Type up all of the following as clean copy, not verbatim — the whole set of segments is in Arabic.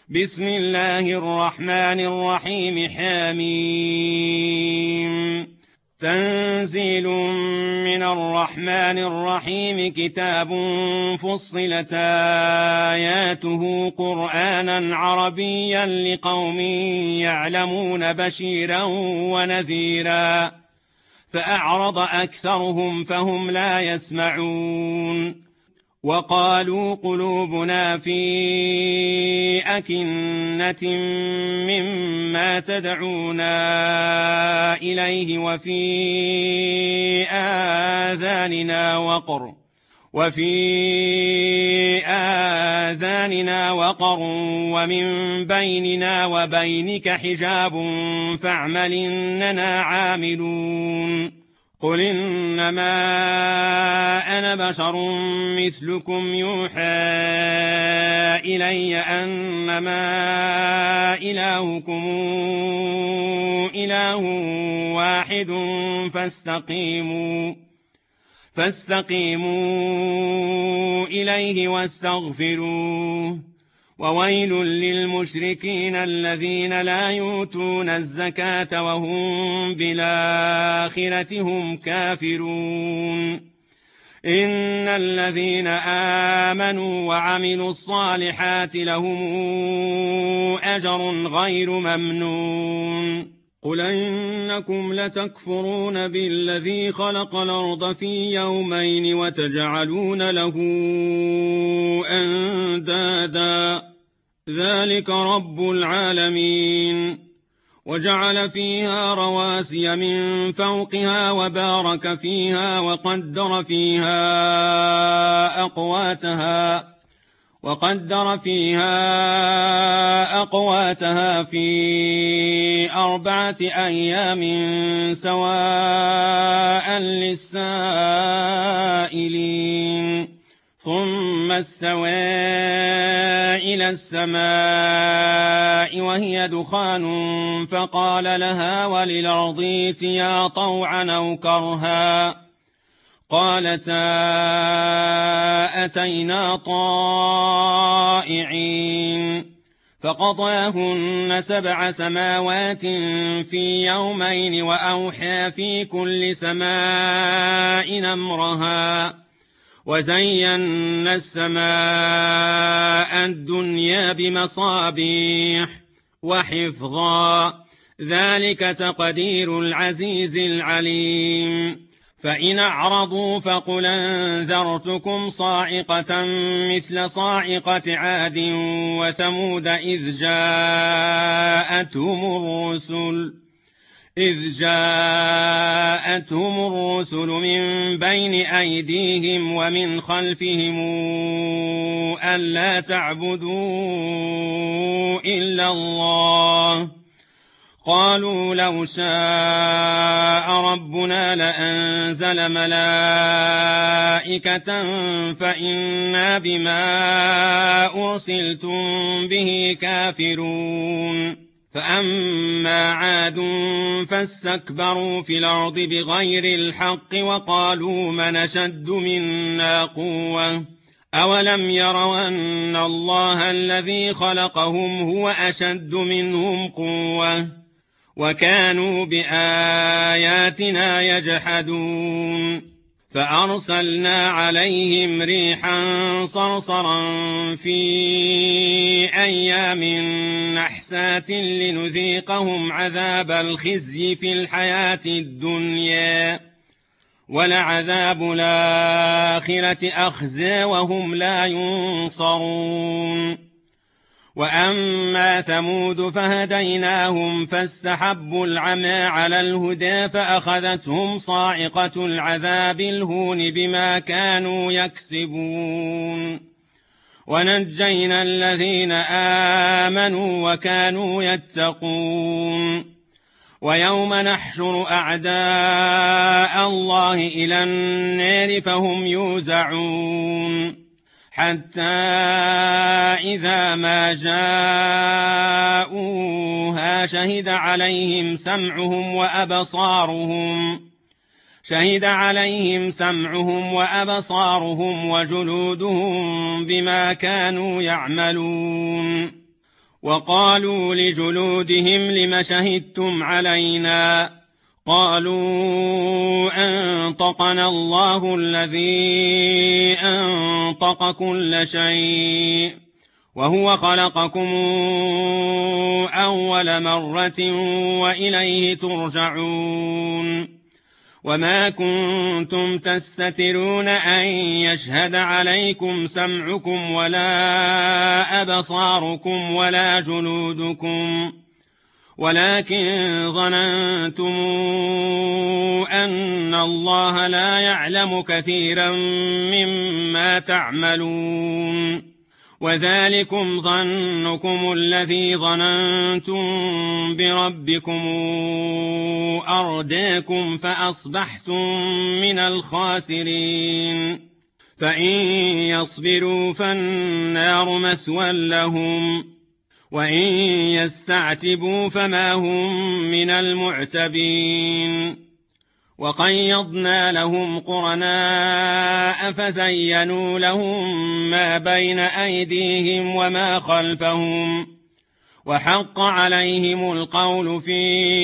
بسم الله الرحمن الرحيم حميم تنزيل من الرحمن الرحيم كتاب فصلت آياته قرآنا عربيا لقوم يعلمون بشيرا ونذيرا فأعرض أكثرهم فهم لا يسمعون وقالوا قلوبنا في أكنة مما تدعونا إليه وفي آذاننا وقر ومن بيننا وبينك حجاب فاعمل إننا عاملون قل إنما أنا بشر مثلكم يوحى إلي أنما إلهكم إله واحد فاستقيموا إليه واستغفروه وويل للمشركين الذين لا يؤتون الزكاة وهم بالآخرة هم كافرون إن الذين آمنوا وعملوا الصالحات لهم أجر غير ممنون قل إنكم لتكفرون بالذي خلق الأرض في يومين وتجعلون له أندادا ذلك رب العالمين وجعل فيها رواسي من فوقها وبارك فيها وقدر فيها أقواتها في 4 أيام سواء للسائلين ثم استوى إلى السماء وهي دخان فقال لها وللأرض ائتيا طوعا أو كرها قالتا أتينا طائعين فقضاهن 7 سماوات في يومين وأوحى في كل سماء أمرها وزينا السماء الدنيا بمصابيح وحفظا ذلك تقدير العزيز العليم فإن أعرضوا فقل أنذرتكم صاعقة مثل صاعقة عاد وثمود إذ جاءتهم الرسل من بين أيديهم ومن خلفهم ألا تعبدوا إلا الله قالوا لو شاء ربنا لأنزل ملائكة فإنا بما أرسلتم به كافرون فأما عاد فاستكبروا في الأرض بغير الحق وقالوا من أشد منا قوة أولم يروا أن الله الذي خلقهم هو أشد منهم قوة وكانوا بآياتنا يجحدون فأرسلنا عليهم ريحا صرصرا في أيام نحسات لنذيقهم عذاب الخزي في الحياة الدنيا ولعذاب الآخرة أخزى وهم لا ينصرون وأما ثمود فهديناهم فاستحبوا العمى على الهدى فأخذتهم صاعقة العذاب الهون بما كانوا يكسبون ونجينا الذين آمنوا وكانوا يتقون ويوم نحشر أعداء الله إلى النار فهم يوزعون حتى إذا ما جاءوها شهد عليهم سمعهم وأبصارهم وجلودهم بما كانوا يعملون وقالوا لجلودهم لم شهدتم علينا قالوا أنطقنا الله الذي أنطق كل شيء وهو خلقكم أول مرة وإليه ترجعون وما كنتم تستترون أن يشهد عليكم سمعكم ولا أبصاركم ولا جلودكم ولكن ظننتم أن الله لا يعلم كثيرا مما تعملون وذلكم ظنكم الذي ظننتم بربكم أرداكم فأصبحتم من الخاسرين فإن يصبروا فالنار مثوى لهم وإن يستعتبوا فما هم من المعتبين وقيضنا لهم قرناء فزينوا لهم ما بين أيديهم وما خلفهم وحق عليهم القول في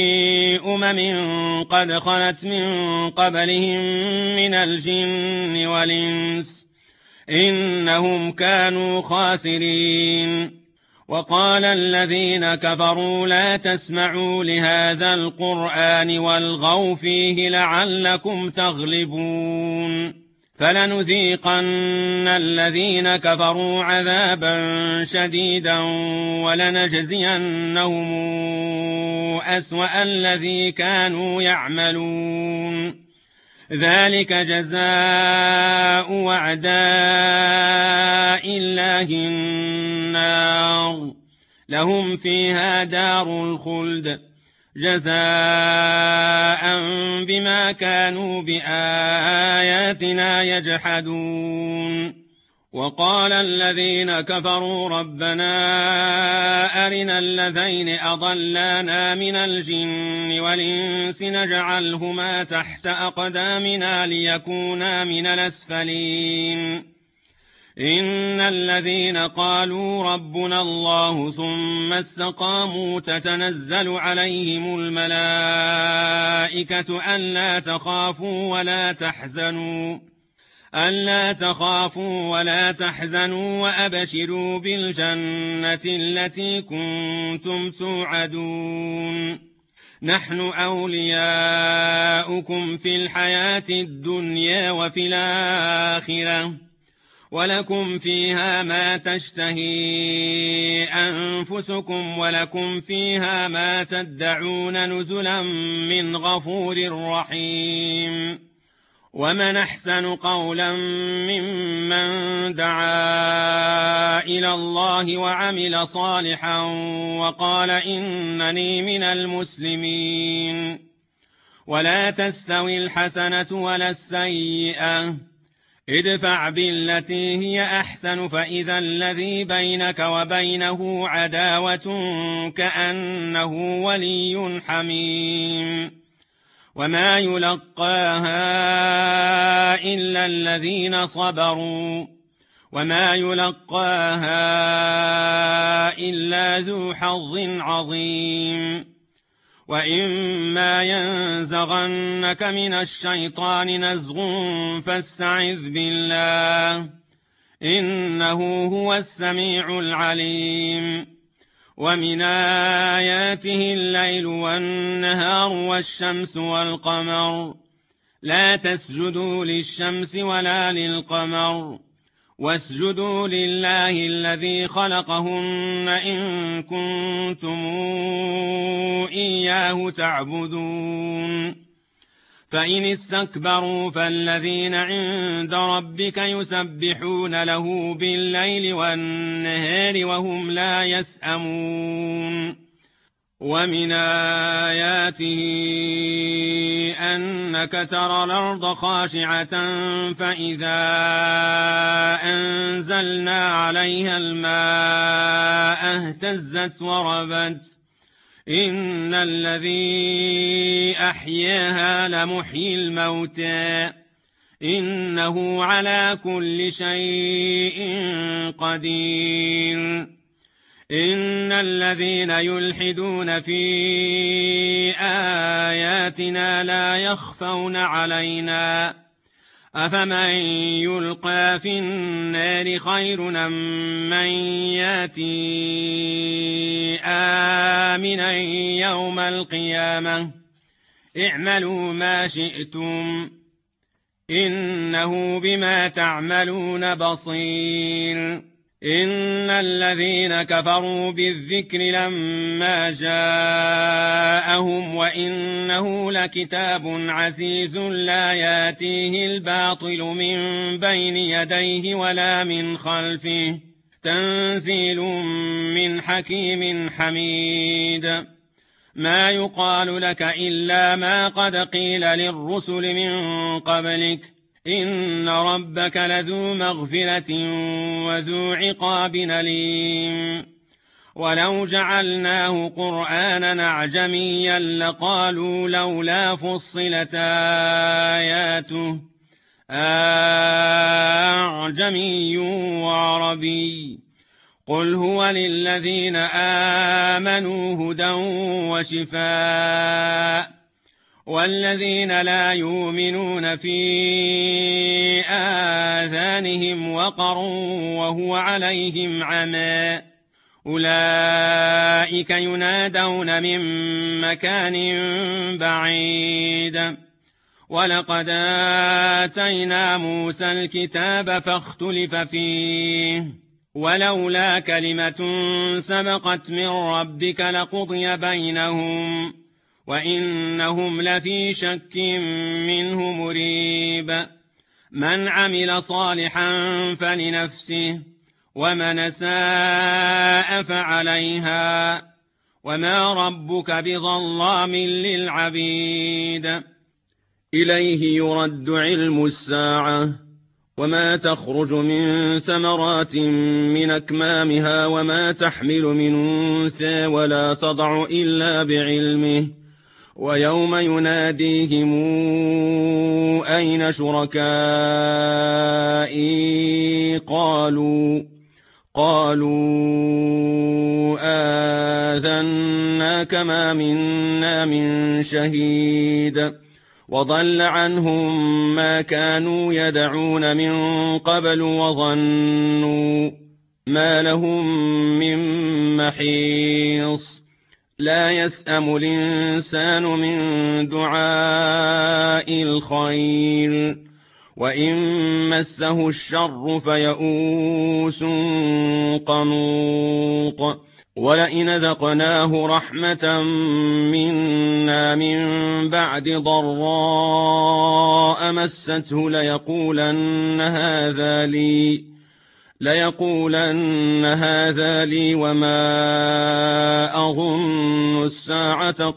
قد خلت من قبلهم من الجن والإنس إنهم كانوا خاسرين وقال الذين كفروا لا تسمعوا لهذا القرآن والغوا فيه لعلكم تغلبون فلنذيقن الذين كفروا عذابا شديدا ولنجزينهم أسوأ الذي كانوا يعملون ذلك جزاء أعداء الله النار لهم فيها دار الخلد جزاء بما كانوا بآياتنا يجحدون وقال الذين كفروا ربنا أرنا الذين أضلانا من الجن والإنس نجعلهما تحت أقدامنا ليكونا من الأسفلين إن الذين قالوا ربنا الله ثم استقاموا تتنزل عليهم الملائكة ألا تخافوا ولا تحزنوا وأبشروا بالجنة التي كنتم توعدون نحن أولياؤكم في الحياة الدنيا وفي الآخرة ولكم فيها ما تشتهي أنفسكم ولكم فيها ما تدعون نزلا من غفور رحيم ومن أحسن قولا ممن دعا إلى الله وعمل صالحا وقال إنني من المسلمين ولا تستوي الحسنة ولا السيئة ادفع بالتي هي أحسن فإذا الذي بينك وبينه عداوة كأنه ولي حميم وما يلقاها إلا الذين صبروا وما يلقاها إلا ذو حظ عظيم وإما ينزغنك من الشيطان نزغ فاستعذ بالله إنه هو السميع العليم ومن آياته الليل والنهار والشمس والقمر لا تسجدوا للشمس ولا للقمر واسجدوا لله الذي خلقهن إن كنتم إياه تعبدون فإن استكبروا فالذين عند ربك يسبحون له بالليل والنهار وهم لا يسأمون ومن آياته أنك ترى الأرض خاشعة فإذا أنزلنا عليها الماء اهتزت وربت إن الذي أحياها لمحيي الموتى إنه على كل شيء قدير إن الذين يلحدون في آياتنا لا يخفون علينا أفمن يلقى في النار خير أم من ياتي آمنا يوم القيامة اعملوا ما شئتم إنه بما تعملون بصير. إن الذين كفروا بالذكر لما جاءهم وإنه لكتاب عزيز لا ياتيه الباطل من بين يديه ولا من خلفه تنزيل من حكيم حميد. ما يقال لك إلا ما قد قيل للرسل من قبلك إن ربك لذو مغفرة وذو عقاب أليم. ولو جعلناه قرآنا أعجميا لقالوا لولا فصلت آياته أعجمي وعربي قل هو للذين آمنوا هدى وشفاء والذين لا يؤمنون في آذانهم وقر وهو عليهم عمى أولئك ينادون من مكان بعيد. ولقد آتينا موسى الكتاب فاختلف فيه ولولا كلمة سبقت من ربك لقضي بينهم وإنهم لفي شك منه مريب. من عمل صالحا فلنفسه ومن أساء فعليها وما ربك بظلام للعبيد. إليه يرد علم الساعة وما تخرج من ثمرات من أكمامها وما تحمل من أنثى ولا تضع إلا بعلمه ويوم يناديهم أين شركائي قالوا آذناك ما منا من شهيد وضل عنهم ما كانوا يدعون من قبل وظنوا ما لهم من محيص. لا يسأم الإنسان من دعاء الخير وإن مسه الشر فيئوس قنوط. ولئن ذقناه رحمة منا من بعد ضراء مسته ليقولن هذا لي وما أظن الساعة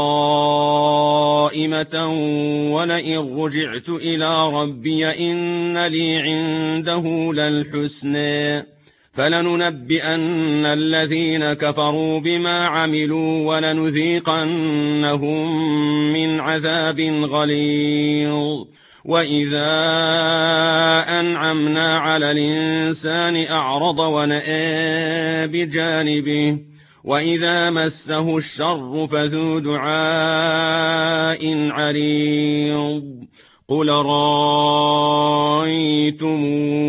قائمة ولئن رجعت إلى ربي إن لي عنده للحسنى فلننبئن الذين كفروا بما عملوا ولنذيقنهم من عذاب غليظ. وإذا أنعمنا على الإنسان أعرض ونأى بجانبه وإذا مسه الشر فذو دعاء عريض. قل رأيتم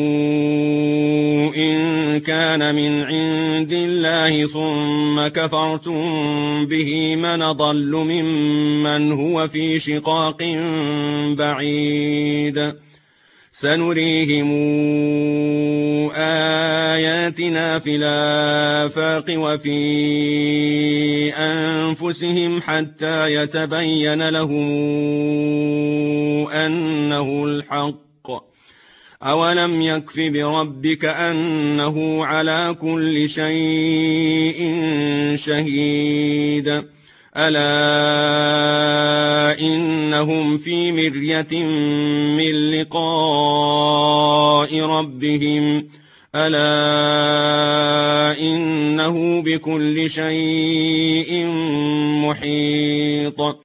إن كان من عند الله ثم كفرتم به من ضل ممن هو في شقاق بعيد. سنريهم آياتنا في الآفاق وفي أنفسهم حتى يتبين لهم أنه الحق. أولم يكف بربك أنه على كل شيء شهيد. ألا إنهم في مرية من لقاء ربهم ألا إنه بكل شيء محيط.